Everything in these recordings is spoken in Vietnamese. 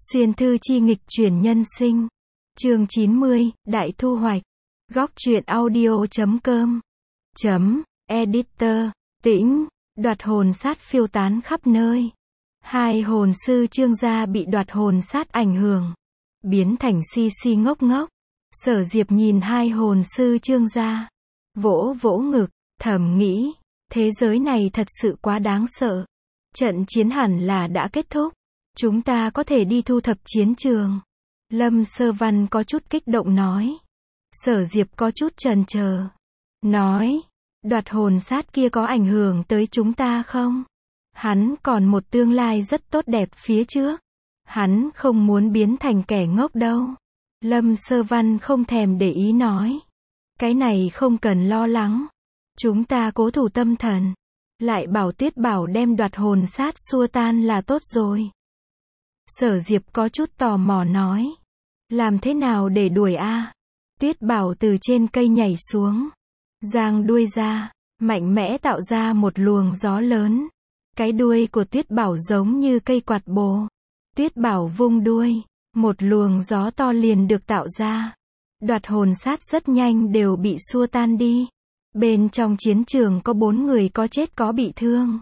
Xuyên thư chi nghịch chuyển nhân sinh. Chương 90, Đại thu hoạch. Góc truyện audio.com. Editor. Tĩnh. Đoạt hồn sát phiêu tán khắp nơi. Hai hồn sư Trương gia bị đoạt hồn sát ảnh hưởng, biến thành si si ngốc ngốc. Sở Diệp nhìn hai hồn sư Trương gia, vỗ vỗ ngực, thầm nghĩ, thế giới này thật sự quá đáng sợ. Trận chiến hẳn là đã kết thúc. Chúng ta có thể đi thu thập chiến trường. Lâm Sơ Văn có chút kích động nói. Sở Diệp có chút chần chờ, nói, đoạt hồn sát kia có ảnh hưởng tới chúng ta không? Hắn còn một tương lai rất tốt đẹp phía trước. Hắn không muốn biến thành kẻ ngốc đâu. Lâm Sơ Văn không thèm để ý nói. Cái này không cần lo lắng. Chúng ta cố thủ tâm thần. Lại bảo Tuyết Bảo đem đoạt hồn sát xua tan là tốt rồi. Sở Diệp có chút tò mò nói. Làm thế nào để đuổi a? Tuyết Bảo từ trên cây nhảy xuống, giang đuôi ra, mạnh mẽ tạo ra một luồng gió lớn. Cái đuôi của Tuyết Bảo giống như cây quạt bồ. Tuyết Bảo vung đuôi, một luồng gió to liền được tạo ra. Đoạt hồn sát rất nhanh đều bị xua tan đi. Bên trong chiến trường có 4 người có chết có bị thương.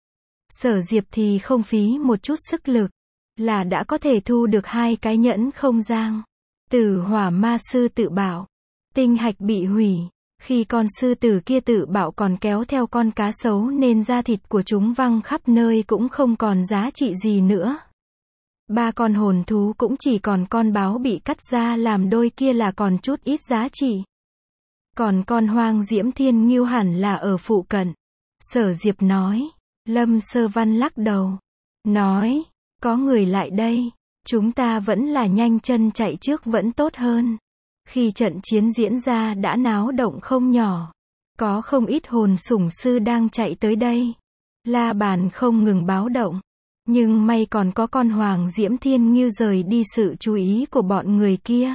Sở Diệp thì không phí một chút sức lực, là đã có thể thu được 2 cái nhẫn không gian. Tử hỏa ma sư tự bảo, tinh hạch bị hủy. Khi con sư tử kia tự bảo còn kéo theo con cá sấu nên da thịt của chúng văng khắp nơi cũng không còn giá trị gì nữa. 3 con hồn thú cũng chỉ còn con báo bị cắt ra làm đôi kia là còn chút ít giá trị. Còn con hoang diễm thiên ngưu hẳn là ở phụ cận. Sở Diệp nói. Lâm Sơ Văn lắc đầu, nói, có người lại đây, chúng ta vẫn là nhanh chân chạy trước vẫn tốt hơn. Khi trận chiến diễn ra đã náo động không nhỏ. Có không ít hồn sủng sư đang chạy tới đây. La bàn không ngừng báo động. Nhưng may còn có con hoàng diễm thiên ngưu rời đi sự chú ý của bọn người kia.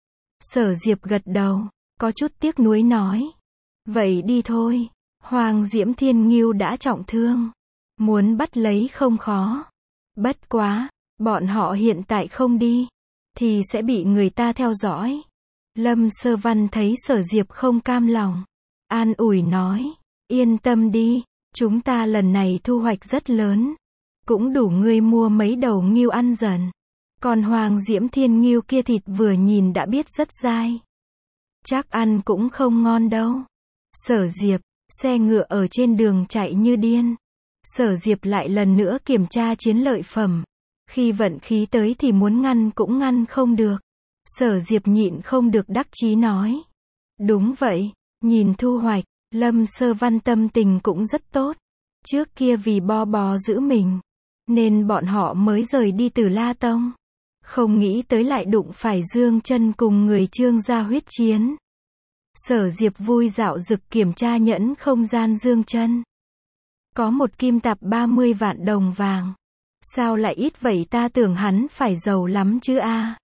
Sở Diệp gật đầu, có chút tiếc nuối nói. Vậy đi thôi, hoàng diễm thiên ngưu đã trọng thương. Muốn bắt lấy không khó. Bất quá, bọn họ hiện tại không đi, thì sẽ bị người ta theo dõi. Lâm Sơ Văn thấy Sở Diệp không cam lòng, an ủi nói, yên tâm đi, chúng ta lần này thu hoạch rất lớn. Cũng đủ ngươi mua mấy đầu ngưu ăn dần. Còn hoàng diễm thiên ngưu kia thịt vừa nhìn đã biết rất dai. Chắc ăn cũng không ngon đâu. Sở Diệp, xe ngựa ở trên đường chạy như điên. Sở Diệp lại lần nữa kiểm tra chiến lợi phẩm. Khi vận khí tới thì muốn ngăn cũng ngăn không được. Sở Diệp nhịn không được đắc chí nói. Đúng vậy, nhìn thu hoạch, Lâm Sơ Văn tâm tình cũng rất tốt. Trước kia vì bo bò giữ mình, nên bọn họ mới rời đi từ La Tông. Không nghĩ tới lại đụng phải Dương Chân cùng người Trương gia huyết chiến. Sở Diệp vui dạo dực kiểm tra nhẫn không gian Dương Chân. Có một kim tạp 30 vạn đồng vàng. Sao lại ít vậy, ta tưởng hắn phải giàu lắm chứ a.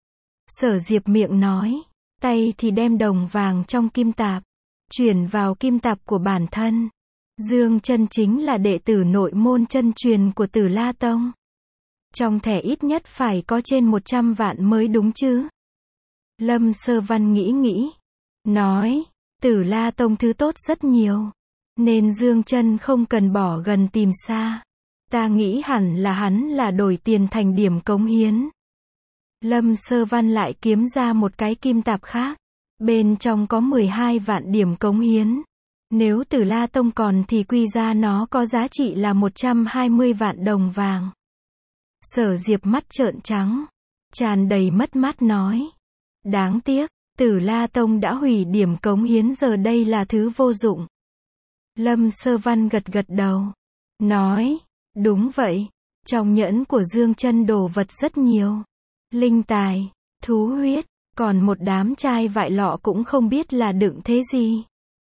Sở Diệp miệng nói, tay thì đem đồng vàng trong kim tạp chuyển vào kim tạp của bản thân. Dương Chân chính là đệ tử nội môn chân truyền của Tử La Tông. Trong thẻ ít nhất phải có trên 100 vạn mới đúng chứ. Lâm Sơ Văn nghĩ, nói, Tử La Tông thứ tốt rất nhiều, nên Dương Chân không cần bỏ gần tìm xa. Ta nghĩ hẳn là hắn là đổi tiền thành điểm cống hiến. Lâm Sơ Văn lại kiếm ra một cái kim tạp khác. Bên trong có 12 vạn điểm cống hiến. Nếu Tử La Tông còn thì quy ra nó có giá trị là 120 vạn đồng vàng. Sở Diệp mắt trợn trắng, tràn đầy mất mát nói. Đáng tiếc, Tử La Tông đã hủy điểm cống hiến, giờ đây là thứ vô dụng. Lâm Sơ Văn gật gật đầu, nói, đúng vậy, trong nhẫn của Dương Chân đồ vật rất nhiều. Linh tài, thú huyết, còn một đám chai vại lọ cũng không biết là đựng thế gì.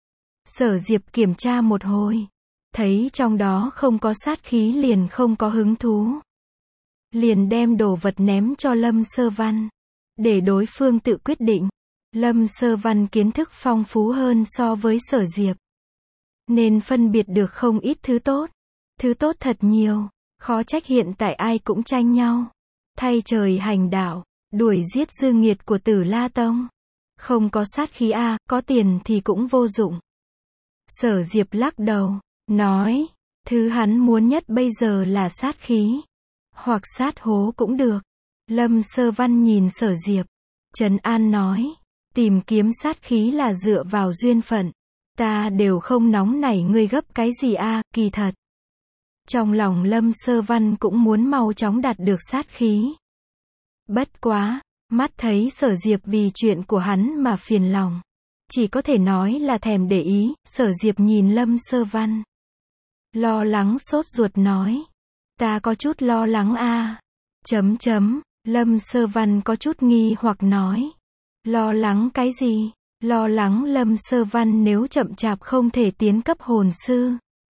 Sở Diệp kiểm tra một hồi, thấy trong đó không có sát khí liền không có hứng thú. Liền đem đồ vật ném cho Lâm Sơ Văn, để đối phương tự quyết định. Lâm Sơ Văn kiến thức phong phú hơn so với Sở Diệp, nên phân biệt được không ít thứ tốt. Thứ tốt thật nhiều, khó trách hiện tại ai cũng tranh nhau. thay trời hành đạo, đuổi giết dư nghiệt của Tử La Tông. Không có sát khí a, có tiền thì cũng vô dụng. Sở Diệp lắc đầu, nói, thứ hắn muốn nhất bây giờ là sát khí. Hoặc sát hố cũng được. Lâm Sơ Văn nhìn Sở Diệp, trấn an nói, tìm kiếm sát khí là dựa vào duyên phận. Ta đều không nóng nảy ngươi gấp cái gì a, kỳ thật. Trong lòng Lâm Sơ Văn cũng muốn mau chóng đạt được sát khí. Bất quá, mắt thấy Sở Diệp vì chuyện của hắn mà phiền lòng. Chỉ có thể nói là thèm để ý. Sở Diệp nhìn Lâm Sơ Văn, lo lắng sốt ruột nói, ta có chút lo lắng a. Lâm Sơ Văn có chút nghi hoặc nói, lo lắng cái gì? Lo lắng Lâm Sơ Văn nếu chậm chạp không thể tiến cấp hồn sư,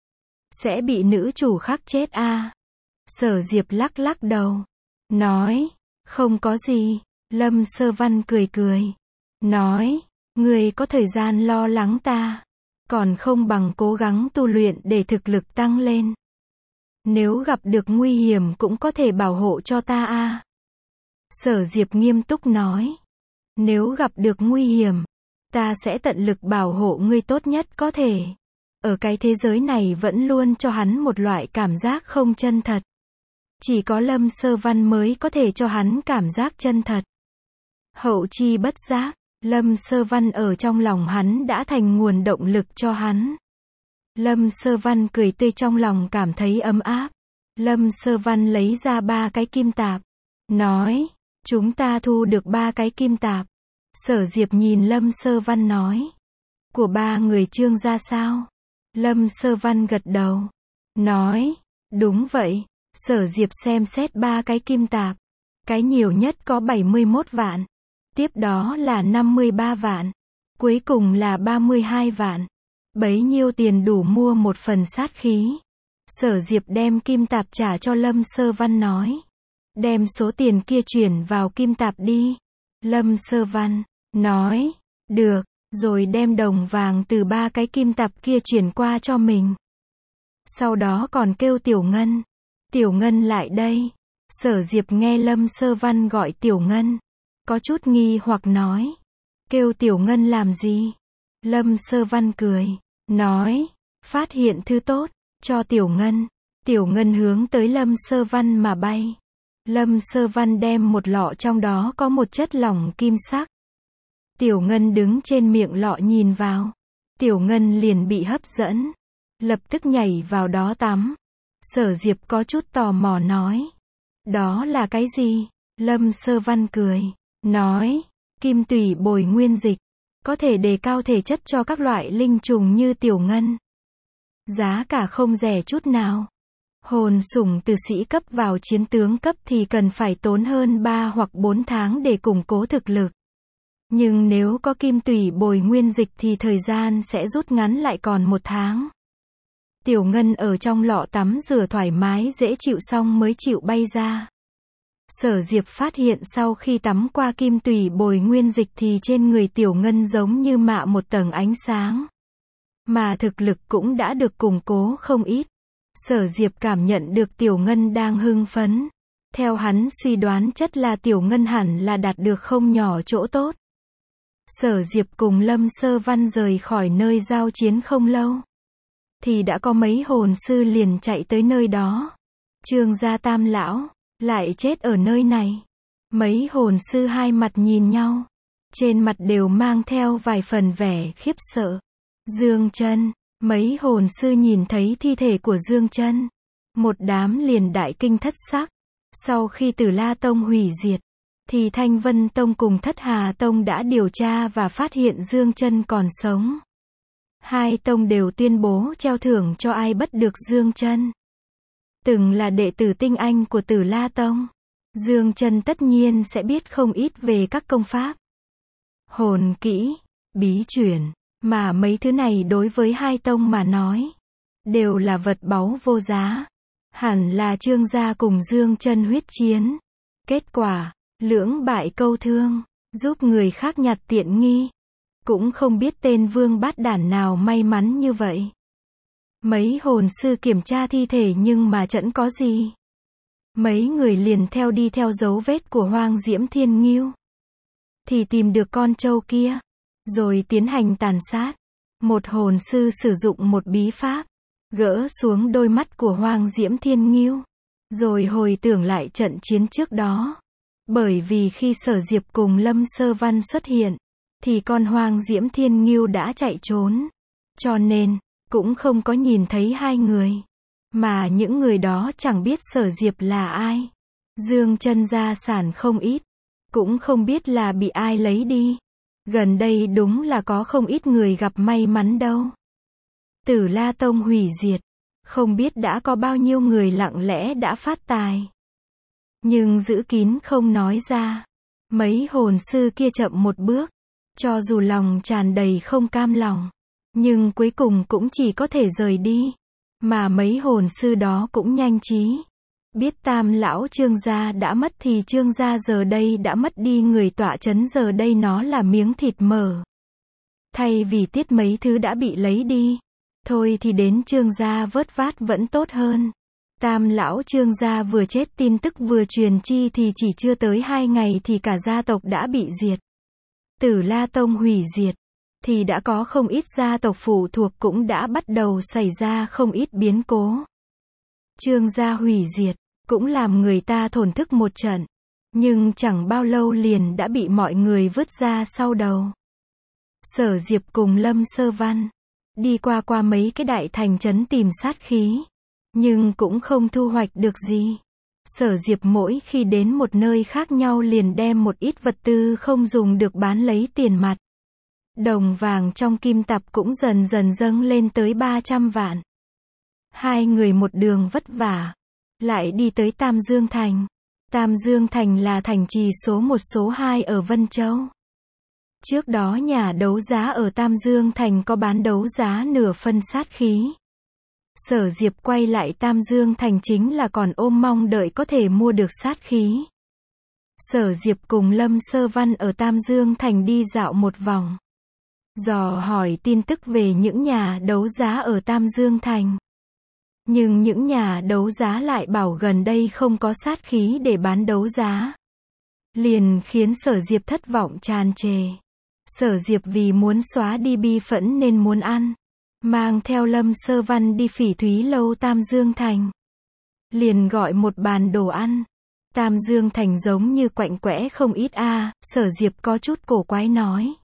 sẽ bị nữ chủ khác chết a. Sở Diệp lắc lắc đầu, nói, không có gì. Lâm Sơ Văn cười cười, nói, người có thời gian lo lắng ta, còn không bằng cố gắng tu luyện để thực lực tăng lên. Nếu gặp được nguy hiểm cũng có thể bảo hộ cho ta a. Sở Diệp nghiêm túc nói, nếu gặp được nguy hiểm, ta sẽ tận lực bảo hộ ngươi tốt nhất có thể. Ở cái thế giới này vẫn luôn cho hắn một loại cảm giác không chân thật. Chỉ có Lâm Sơ Văn mới có thể cho hắn cảm giác chân thật. Hậu chi bất giác, Lâm Sơ Văn ở trong lòng hắn đã thành nguồn động lực cho hắn. Lâm Sơ Văn cười tươi, trong lòng cảm thấy ấm áp. Lâm Sơ Văn lấy ra 3 cái kim tạp, nói, chúng ta thu được 3 cái kim tạp. Sở Diệp nhìn Lâm Sơ Văn nói, của 3 người Trương gia sao? Lâm Sơ Văn gật đầu, nói, đúng vậy. Sở Diệp xem xét 3 cái kim tạp, cái nhiều nhất có 71 vạn, tiếp đó là 53 vạn, cuối cùng là 32 vạn. Bấy nhiêu tiền đủ mua một phần sát khí. Sở Diệp đem kim tạp trả cho Lâm Sơ Văn nói, đem số tiền kia chuyển vào kim tạp đi. Lâm Sơ Văn nói, được, rồi đem đồng vàng từ 3 cái kim tạp kia chuyển qua cho mình. Sau đó còn kêu Tiểu Ngân. Tiểu Ngân lại đây. Sở Diệp nghe Lâm Sơ Văn gọi Tiểu Ngân, có chút nghi hoặc nói, kêu Tiểu Ngân làm gì? Lâm Sơ Văn cười, nói, phát hiện thứ tốt, cho Tiểu Ngân. Tiểu Ngân hướng tới Lâm Sơ Văn mà bay. Lâm Sơ Văn đem một lọ trong đó có một chất lỏng kim sắc. Tiểu Ngân đứng trên miệng lọ nhìn vào. Tiểu Ngân liền bị hấp dẫn, lập tức nhảy vào đó tắm. Sở Diệp có chút tò mò nói, đó là cái gì? Lâm Sơ Văn cười, nói, kim tủy bồi nguyên dịch, có thể đề cao thể chất cho các loại linh trùng như Tiểu Ngân. Giá cả không rẻ chút nào. Hồn sủng từ sĩ cấp vào chiến tướng cấp thì cần phải tốn hơn 3 hoặc 4 tháng để củng cố thực lực. Nhưng nếu có kim tủy bồi nguyên dịch thì thời gian sẽ rút ngắn lại còn 1 tháng. Tiểu Ngân ở trong lọ tắm rửa thoải mái dễ chịu xong mới chịu bay ra. Sở Diệp phát hiện sau khi tắm qua kim tủy bồi nguyên dịch thì trên người Tiểu Ngân giống như mạ một tầng ánh sáng. Mà thực lực cũng đã được củng cố không ít. Sở Diệp cảm nhận được Tiểu Ngân đang hưng phấn. Theo hắn suy đoán chắc là Tiểu Ngân hẳn là đạt được không nhỏ chỗ tốt. Sở Diệp cùng Lâm Sơ Văn rời khỏi nơi giao chiến không lâu, thì đã có mấy hồn sư liền chạy tới nơi đó. Trương gia Tam lão lại chết ở nơi này. Mấy hồn sư hai mặt nhìn nhau, trên mặt đều mang theo vài phần vẻ khiếp sợ. Dương Chân, mấy hồn sư nhìn thấy thi thể của Dương Chân, một đám liền đại kinh thất sắc. Sau khi Tử La Tông hủy diệt, thì Thanh Vân Tông cùng Thất Hà Tông đã điều tra và phát hiện Dương Chân còn sống. Hai tông đều tuyên bố treo thưởng cho ai bắt được Dương Chân. Từng là đệ tử tinh anh của Tử La Tông, Dương Chân tất nhiên sẽ biết không ít về các công pháp, hồn kỹ, bí truyền, mà mấy thứ này đối với hai tông mà nói, đều là vật báu vô giá. Hẳn là Trương gia cùng Dương Chân huyết chiến. Kết quả, lưỡng bại câu thương, giúp người khác nhặt tiện nghi. Cũng không biết tên vương bát đản nào may mắn như vậy. Mấy hồn sư kiểm tra thi thể nhưng mà chẳng có gì. Mấy người liền theo dấu vết của Hoang Diễm Thiên Ngưu. Thì tìm được con trâu kia. Rồi tiến hành tàn sát. Một hồn sư sử dụng một bí pháp. Gỡ xuống đôi mắt của Hoang Diễm Thiên Ngưu. Rồi hồi tưởng lại trận chiến trước đó. Bởi vì khi Sở Diệp cùng Lâm Sơ Văn xuất hiện, thì con Hoang Diễm Thiên Ngưu đã chạy trốn. Cho nên, cũng không có nhìn thấy hai người. Mà những người đó chẳng biết Sở Diệp là ai. Dương chân gia sản không ít. Cũng không biết là bị ai lấy đi. Gần đây đúng là có không ít người gặp may mắn đâu. Tử La Tông hủy diệt. Không biết đã có bao nhiêu người lặng lẽ đã phát tài. Nhưng giữ kín không nói ra. Mấy hồn sư kia chậm một bước. Cho dù lòng tràn đầy không cam lòng. Nhưng cuối cùng cũng chỉ có thể rời đi. Mà mấy hồn sư đó cũng nhanh trí. Biết Tam lão Trương gia đã mất thì Trương gia giờ đây đã mất đi người tọa chấn, giờ đây nó là miếng thịt mở. Thay vì tiết mấy thứ đã bị lấy đi. Thôi thì đến Trương gia vớt vát vẫn tốt hơn. Tam lão Trương gia vừa chết, tin tức vừa truyền chi thì chỉ chưa tới 2 ngày thì cả gia tộc đã bị diệt. Tử La Tông hủy diệt. Thì đã có không ít gia tộc phụ thuộc cũng đã bắt đầu xảy ra không ít biến cố. Trương gia hủy diệt, cũng làm người ta thổn thức một trận. Nhưng chẳng bao lâu liền đã bị mọi người vứt ra sau đầu. Sở Diệp cùng Lâm Sơ Văn đi qua mấy cái đại thành trấn tìm sát khí. Nhưng cũng không thu hoạch được gì. Sở Diệp mỗi khi đến một nơi khác nhau liền đem một ít vật tư không dùng được bán lấy tiền mặt. Đồng vàng trong kim tạp cũng dần dần dâng lên tới 300 vạn. Hai người một đường vất vả. Lại đi tới Tam Dương Thành. Tam Dương Thành là thành trì số 1 số 2 ở Vân Châu. Trước đó nhà đấu giá ở Tam Dương Thành có bán đấu giá nửa phân sát khí. Sở Diệp quay lại Tam Dương Thành chính là còn ôm mong đợi có thể mua được sát khí. Sở Diệp cùng Lâm Sơ Văn ở Tam Dương Thành đi dạo một vòng. Dò hỏi tin tức về những nhà đấu giá ở Tam Dương Thành. Nhưng những nhà đấu giá lại bảo gần đây không có sát khí để bán đấu giá. Liền khiến Sở Diệp thất vọng tràn trề. Sở Diệp vì muốn xóa đi bi phẫn nên muốn ăn. Mang theo Lâm Sơ Văn đi Phỉ Thúy Lâu Tam Dương Thành. Liền gọi một bàn đồ ăn. Tam Dương Thành giống như quạnh quẽ không ít a. Sở Diệp có chút cổ quái nói.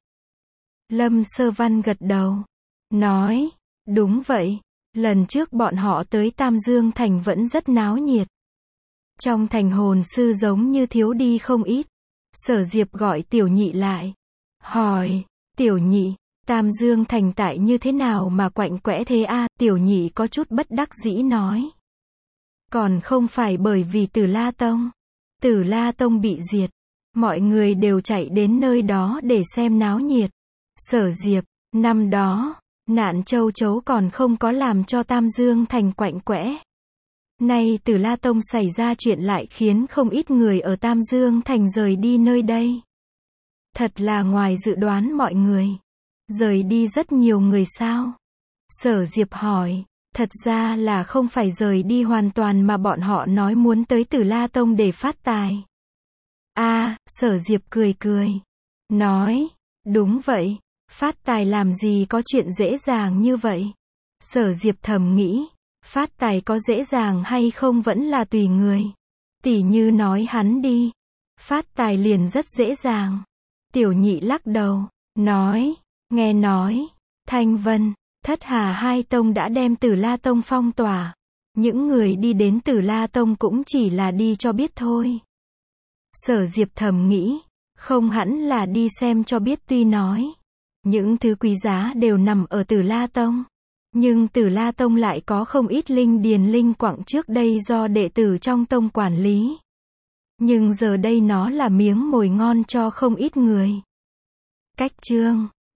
Lâm Sơ Văn gật đầu. Nói, đúng vậy. Lần trước bọn họ tới Tam Dương Thành vẫn rất náo nhiệt. Trong thành hồn sư giống như thiếu đi không ít. Sở Diệp gọi Tiểu Nhị lại. Hỏi, Tiểu Nhị, Tam Dương Thành tại như thế nào mà quạnh quẽ thế a? Tiểu Nhị có chút bất đắc dĩ nói. Còn không phải bởi vì Tử La Tông. Tử La Tông bị diệt. Mọi người đều chạy đến nơi đó để xem náo nhiệt. Sở Diệp, năm đó, nạn châu chấu còn không có làm cho Tam Dương Thành quạnh quẽ. Nay Tử La Tông xảy ra chuyện lại khiến không ít người ở Tam Dương Thành rời đi nơi đây. Thật là ngoài dự đoán mọi người. Rời đi rất nhiều người sao? Sở Diệp hỏi. Thật ra là không phải rời đi hoàn toàn mà bọn họ nói muốn tới Tử La Tông để phát tài. Sở Diệp cười cười. Nói, đúng vậy. Phát tài làm gì có chuyện dễ dàng như vậy. Sở Diệp thầm nghĩ. Phát tài có dễ dàng hay không vẫn là tùy người. Tỉ như nói hắn đi. Phát tài liền rất dễ dàng. Tiểu Nhị lắc đầu. Nói, nghe nói, Thanh Vân, Thất Hà hai tông đã đem Tử La Tông phong tỏa. Những người đi đến Tử La Tông cũng chỉ là đi cho biết thôi. Sở Diệp thầm nghĩ, không hẳn là đi xem cho biết, tuy nói những thứ quý giá đều nằm ở Tử La Tông. Nhưng Tử La Tông lại có không ít linh điền linh quặng trước đây do đệ tử trong tông quản lý. Nhưng giờ đây nó là miếng mồi ngon cho không ít người. Cách chương